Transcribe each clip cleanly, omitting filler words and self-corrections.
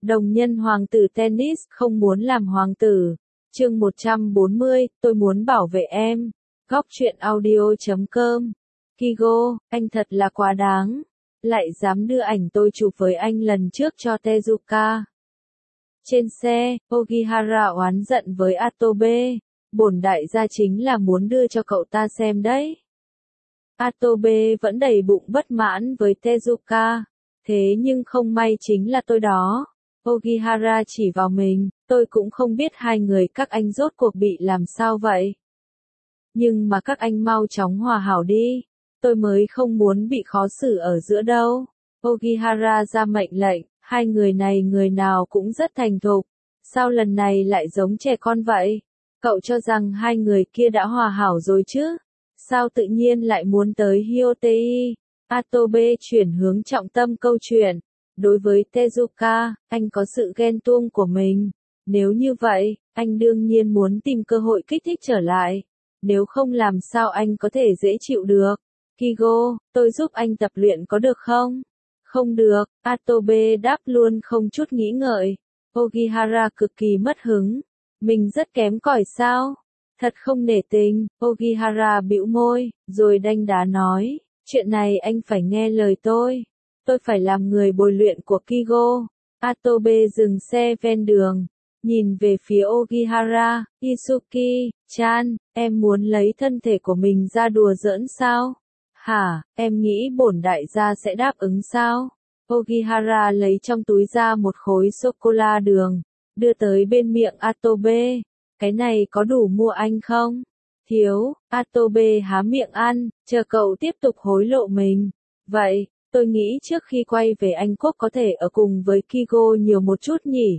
Đồng nhân hoàng tử tennis không muốn làm hoàng tử. Chương 140, tôi muốn bảo vệ em. Góc truyện audio.com. Kigo, anh thật là quá đáng. Lại dám đưa ảnh tôi chụp với anh lần trước cho Tezuka. Trên xe, Ogihara oán giận với Atobe. Bổn đại gia chính là muốn đưa cho cậu ta xem đấy. Atobe vẫn đầy bụng bất mãn với Tezuka. Thế nhưng không may chính là tôi đó. Ogihara chỉ vào mình, tôi cũng không biết hai người các anh rốt cuộc bị làm sao vậy. Nhưng mà các anh mau chóng hòa hảo đi. Tôi mới không muốn bị khó xử ở giữa đâu. Ogihara ra mệnh lệnh, hai người này người nào cũng rất thành thục. Sao lần này lại giống trẻ con vậy? Cậu cho rằng hai người kia đã hòa hảo rồi chứ? Sao tự nhiên lại muốn tới Hyotei? Atobe chuyển hướng trọng tâm câu chuyện. Đối với Tezuka, anh có sự ghen tuông của mình. Nếu như vậy, anh đương nhiên muốn tìm cơ hội kích thích trở lại. Nếu không làm sao anh có thể dễ chịu được. Kigo, tôi giúp anh tập luyện có được không? Không được, Atobe đáp luôn không chút nghĩ ngợi. Ogihara cực kỳ mất hứng. Mình rất kém cỏi sao? Thật không nể tình. Ogihara bĩu môi, rồi đanh đá nói, chuyện này anh phải nghe lời tôi. Tôi phải làm người bồi luyện của Kigo. Atobe dừng xe ven đường, nhìn về phía Ogihara. Isuki-chan, em muốn lấy thân thể của mình ra đùa giỡn sao? Hả, em nghĩ bổn đại gia sẽ đáp ứng sao? Ogihara lấy trong túi ra một khối sô-cô-la đường, đưa tới bên miệng Atobe. Cái này có đủ mua anh không? Thiếu, Atobe há miệng ăn, chờ cậu tiếp tục hối lộ mình. Vậy, tôi nghĩ trước khi quay về Anh Quốc có thể ở cùng với Kigo nhiều một chút nhỉ?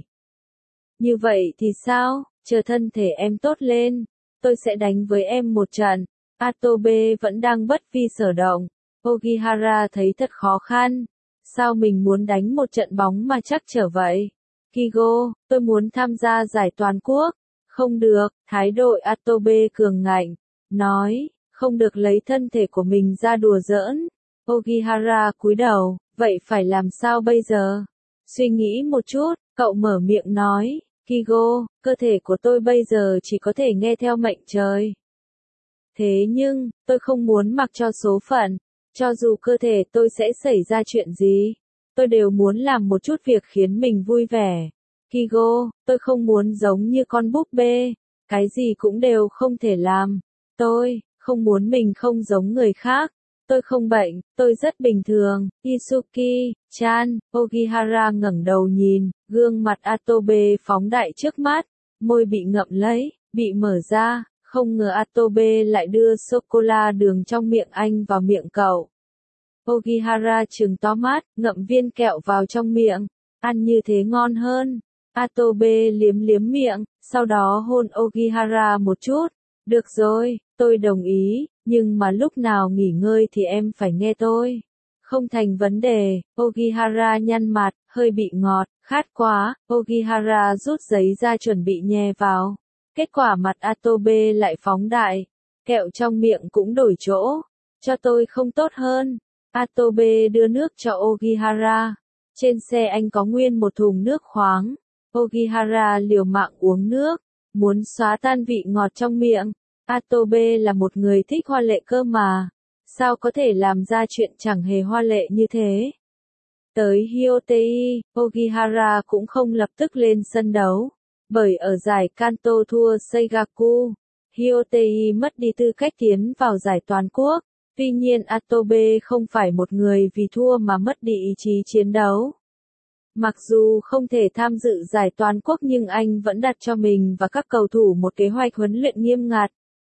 Như vậy thì sao? Chờ thân thể em tốt lên, tôi sẽ đánh với em một trận. Atobe vẫn đang bất vi sở động. Ogihara thấy thật khó khăn. Sao mình muốn đánh một trận bóng mà chắc trở vậy? Kigo, tôi muốn tham gia giải toàn quốc. Không được, thái độ Atobe cường ngạnh. Nói, không được lấy thân thể của mình ra đùa giỡn. Ogihara cúi đầu, vậy phải làm sao bây giờ? Suy nghĩ một chút, cậu mở miệng nói, Kigo, cơ thể của tôi bây giờ chỉ có thể nghe theo mệnh trời. Thế nhưng, tôi không muốn mặc cho số phận, cho dù cơ thể tôi sẽ xảy ra chuyện gì, tôi đều muốn làm một chút việc khiến mình vui vẻ. Kigo, tôi không muốn giống như con búp bê, cái gì cũng đều không thể làm. Tôi không muốn mình không giống người khác. Tôi không bệnh, tôi rất bình thường. Isuki-chan, Ogihara ngẩng đầu nhìn, gương mặt Atobe phóng đại trước mắt, môi bị ngậm lấy, bị mở ra, không ngờ Atobe lại đưa sô-cô-la đường trong miệng anh vào miệng cậu. Ogihara trừng to mắt, ngậm viên kẹo vào trong miệng, ăn như thế ngon hơn. Atobe liếm liếm miệng, sau đó hôn Ogihara một chút. Được rồi, tôi đồng ý, nhưng mà lúc nào nghỉ ngơi thì em phải nghe tôi. Không thành vấn đề. Ogihara nhăn mặt, hơi bị ngọt, khát quá. Ogihara rút giấy ra chuẩn bị nhè vào. Kết quả mặt Atobe lại phóng đại. Kẹo trong miệng cũng đổi chỗ. Cho tôi không tốt hơn. Atobe đưa nước cho Ogihara. Trên xe anh có nguyên một thùng nước khoáng. Ogihara liều mạng uống nước, muốn xóa tan vị ngọt trong miệng. Atobe là một người thích hoa lệ cơ mà. Sao có thể làm ra chuyện chẳng hề hoa lệ như thế? Tới Hyotei, Ogihara cũng không lập tức lên sân đấu. Bởi ở giải Kanto thua Seigaku, Hyotei mất đi tư cách tiến vào giải toàn quốc. Tuy nhiên Atobe không phải một người vì thua mà mất đi ý chí chiến đấu. Mặc dù không thể tham dự giải toàn quốc nhưng anh vẫn đặt cho mình và các cầu thủ một kế hoạch huấn luyện nghiêm ngặt.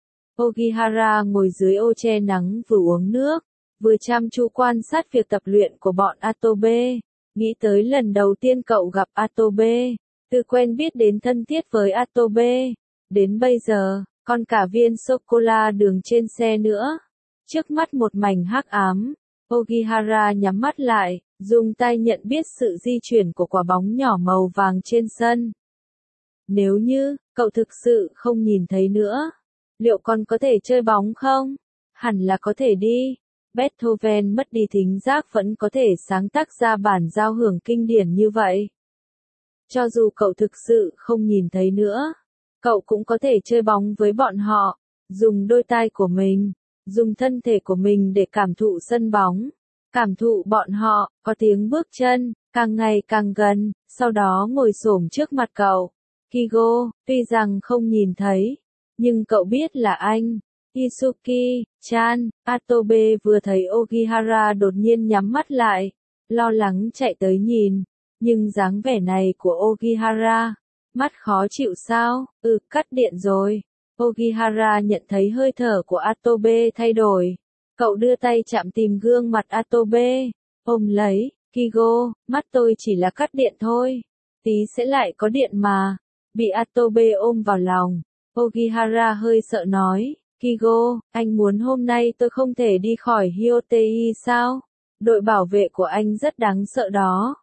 Ogihara ngồi dưới ô che nắng vừa uống nước, vừa chăm chú quan sát việc tập luyện của bọn Atobe. Nghĩ tới lần đầu tiên cậu gặp Atobe, từ quen biết đến thân thiết với Atobe, đến bây giờ, còn cả viên sô-cô-la đường trên xe nữa. Trước mắt một mảnh hắc ám, Ogihara nhắm mắt lại, dùng tay nhận biết sự di chuyển của quả bóng nhỏ màu vàng trên sân. Nếu như, cậu thực sự không nhìn thấy nữa, liệu còn có thể chơi bóng không? Hẳn là có thể đi. Beethoven mất đi thính giác vẫn có thể sáng tác ra bản giao hưởng kinh điển như vậy. Cho dù cậu thực sự không nhìn thấy nữa, cậu cũng có thể chơi bóng với bọn họ, dùng đôi tai của mình, dùng thân thể của mình để cảm thụ sân bóng, cảm thụ bọn họ, có tiếng bước chân, càng ngày càng gần, sau đó ngồi xổm trước mặt cậu. Kigo, tuy rằng không nhìn thấy, nhưng cậu biết là anh. Isuki-chan, Atobe vừa thấy Ogihara đột nhiên nhắm mắt lại, lo lắng chạy tới nhìn, nhưng dáng vẻ này của Ogihara, mắt khó chịu sao, cắt điện rồi. Ogihara nhận thấy hơi thở của Atobe thay đổi, cậu đưa tay chạm tìm gương mặt Atobe, ôm lấy, Kigo, mắt tôi chỉ là cắt điện thôi, tí sẽ lại có điện mà. Bị Atobe ôm vào lòng, Ogihara hơi sợ nói, Kigo, anh muốn hôm nay tôi không thể đi khỏi Hyotei sao? Đội bảo vệ của anh rất đáng sợ đó.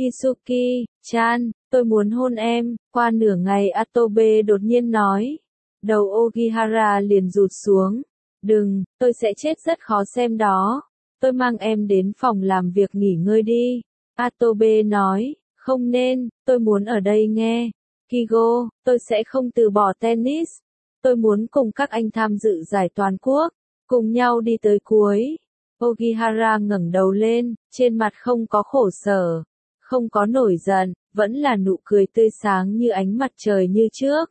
Isuki-chan, tôi muốn hôn em. Qua nửa ngày Atobe đột nhiên nói. Đầu Ogihara liền rụt xuống. Đừng, tôi sẽ chết rất khó xem đó. Tôi mang em đến phòng làm việc nghỉ ngơi đi. Atobe nói, không nên, tôi muốn ở đây nghe. Kigo, tôi sẽ không từ bỏ tennis. Tôi muốn cùng các anh tham dự giải toàn quốc, cùng nhau đi tới cuối. Ogihara ngẩng đầu lên, trên mặt không có khổ sở, không có nổi giận, vẫn là nụ cười tươi sáng như ánh mặt trời như trước.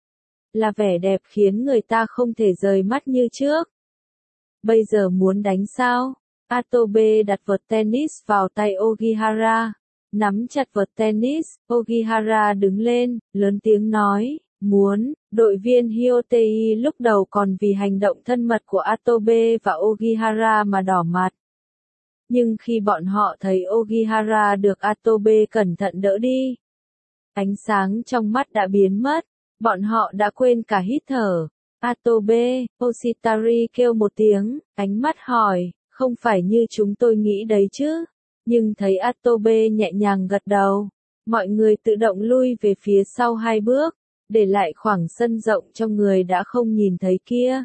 Là vẻ đẹp khiến người ta không thể rời mắt như trước. Bây giờ muốn đánh sao? Atobe đặt vợt tennis vào tay Ogihara, nắm chặt vợt tennis, Ogihara đứng lên, lớn tiếng nói. Muốn, đội viên Hyotei lúc đầu còn vì hành động thân mật của Atobe và Ogihara mà đỏ mặt. Nhưng khi bọn họ thấy Ogihara được Atobe cẩn thận đỡ đi, ánh sáng trong mắt đã biến mất, bọn họ đã quên cả hít thở. Atobe, Oshitari kêu một tiếng, ánh mắt hỏi, không phải như chúng tôi nghĩ đấy chứ. Nhưng thấy Atobe nhẹ nhàng gật đầu, mọi người tự động lui về phía sau 2 bước. Để lại khoảng sân rộng cho người đã không nhìn thấy kia.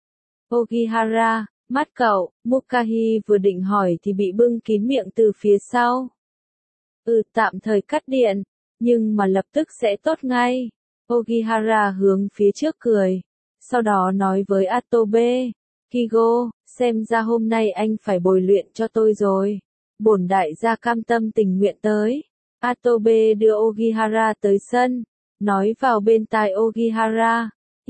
Ogihara, mắt cậu, Mukahi vừa định hỏi thì bị bưng kín miệng từ phía sau. Tạm thời cắt điện, nhưng mà lập tức sẽ tốt ngay. Ogihara hướng phía trước cười, sau đó nói với Atobe, Kigo, xem ra hôm nay anh phải bồi luyện cho tôi rồi. Bổn đại gia cam tâm tình nguyện tới. Atobe đưa Ogihara tới sân. Nói vào bên tai Ogihara,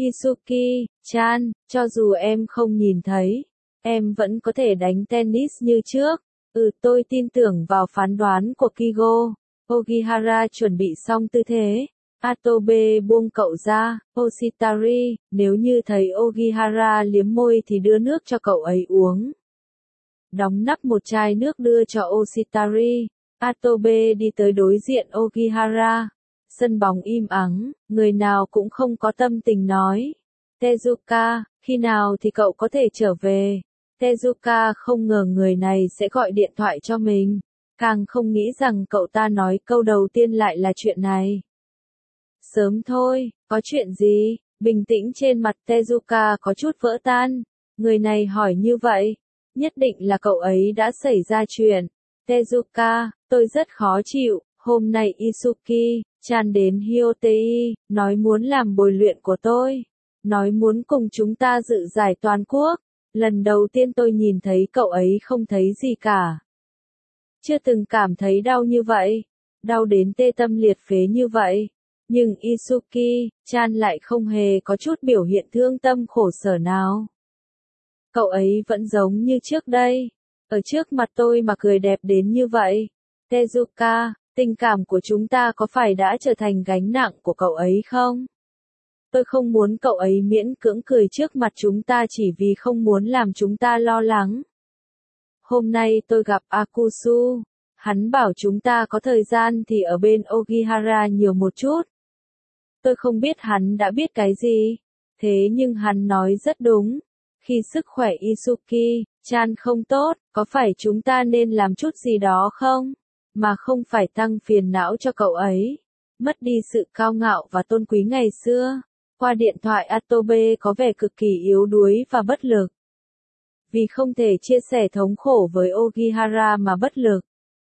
Isuki-chan, cho dù em không nhìn thấy, em vẫn có thể đánh tennis như trước. Tôi tin tưởng vào phán đoán của Kigo. Ogihara chuẩn bị xong tư thế. Atobe buông cậu ra, Oshitari, nếu như thấy Ogihara liếm môi thì đưa nước cho cậu ấy uống. Đóng nắp một chai nước đưa cho Oshitari. Atobe đi tới đối diện Ogihara. Sân bóng im ắng, người nào cũng không có tâm tình nói. Tezuka, khi nào thì cậu có thể trở về? Tezuka không ngờ người này sẽ gọi điện thoại cho mình, càng không nghĩ rằng cậu ta nói câu đầu tiên lại là chuyện này. Sớm thôi, có chuyện gì? Bình tĩnh trên mặt Tezuka có chút vỡ tan. Người này hỏi như vậy, nhất định là cậu ấy đã xảy ra chuyện. Tezuka, tôi rất khó chịu, hôm nay Isuki-chan đến Hyotei, nói muốn làm bồi luyện của tôi, nói muốn cùng chúng ta dự giải toàn quốc. Lần đầu tiên tôi nhìn thấy cậu ấy không thấy gì cả. Chưa từng cảm thấy đau như vậy, đau đến tê tâm liệt phế như vậy. Nhưng Isuki-chan lại không hề có chút biểu hiện thương tâm khổ sở nào. Cậu ấy vẫn giống như trước đây, ở trước mặt tôi mà cười đẹp đến như vậy. Tezuka, tình cảm của chúng ta có phải đã trở thành gánh nặng của cậu ấy không? Tôi không muốn cậu ấy miễn cưỡng cười trước mặt chúng ta chỉ vì không muốn làm chúng ta lo lắng. Hôm nay tôi gặp Akusu, hắn bảo chúng ta có thời gian thì ở bên Ogihara nhiều một chút. Tôi không biết hắn đã biết cái gì, thế nhưng hắn nói rất đúng. Khi sức khỏe Isuki-chan không tốt, có phải chúng ta nên làm chút gì đó không? Mà không phải tăng phiền não cho cậu ấy. Mất đi sự cao ngạo và tôn quý ngày xưa. Qua điện thoại Atobe có vẻ cực kỳ yếu đuối và bất lực. Vì không thể chia sẻ thống khổ với Ogihara mà bất lực.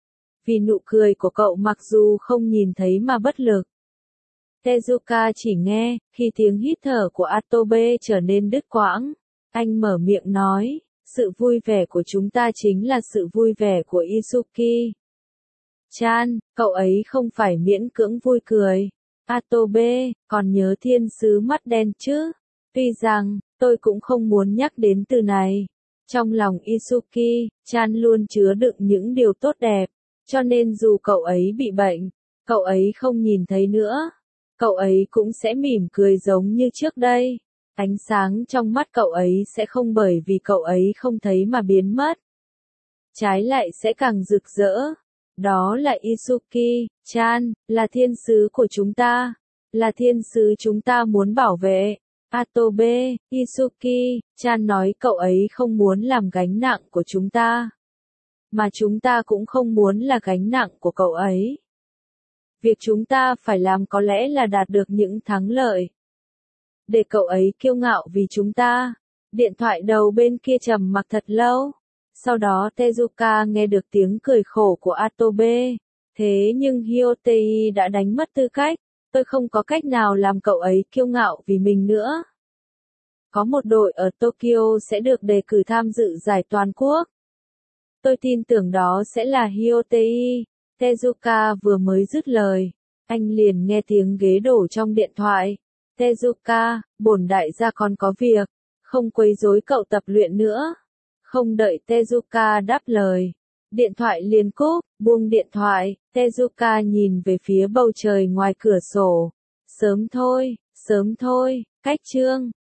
Vì nụ cười của cậu mặc dù không nhìn thấy mà bất lực. Tezuka chỉ nghe, khi tiếng hít thở của Atobe trở nên đứt quãng. Anh mở miệng nói, sự vui vẻ của chúng ta chính là sự vui vẻ của Izuki. Chan, cậu ấy không phải miễn cưỡng vui cười. Atobe, còn nhớ thiên sứ mắt đen chứ? Tuy rằng, tôi cũng không muốn nhắc đến từ này. Trong lòng Izuki, Chan luôn chứa đựng những điều tốt đẹp. Cho nên dù cậu ấy bị bệnh, cậu ấy không nhìn thấy nữa. Cậu ấy cũng sẽ mỉm cười giống như trước đây. Ánh sáng trong mắt cậu ấy sẽ không bởi vì cậu ấy không thấy mà biến mất. Trái lại sẽ càng rực rỡ. Đó là Izuki, Chan, là thiên sứ của chúng ta. Là thiên sứ chúng ta muốn bảo vệ. Atobe, Izuki, Chan nói cậu ấy không muốn làm gánh nặng của chúng ta. Mà chúng ta cũng không muốn là gánh nặng của cậu ấy. Việc chúng ta phải làm có lẽ là đạt được những thắng lợi. Để cậu ấy kiêu ngạo vì chúng ta. Điện thoại đầu bên kia trầm mặc thật lâu. Sau đó Tezuka nghe được tiếng cười khổ của Atobe. Thế nhưng Hyotei đã đánh mất tư cách. Tôi không có cách nào làm cậu ấy kiêu ngạo vì mình nữa. Có một đội ở Tokyo sẽ được đề cử tham dự giải toàn quốc. Tôi tin tưởng đó sẽ là Hyotei. Tezuka vừa mới dứt lời. Anh liền nghe tiếng ghế đổ trong điện thoại. Tezuka, bổn đại gia còn có việc. Không quấy rối cậu tập luyện nữa. Không đợi Tezuka đáp lời. Điện thoại liền cúp, buông điện thoại. Tezuka nhìn về phía bầu trời ngoài cửa sổ. Sớm thôi, cách chương.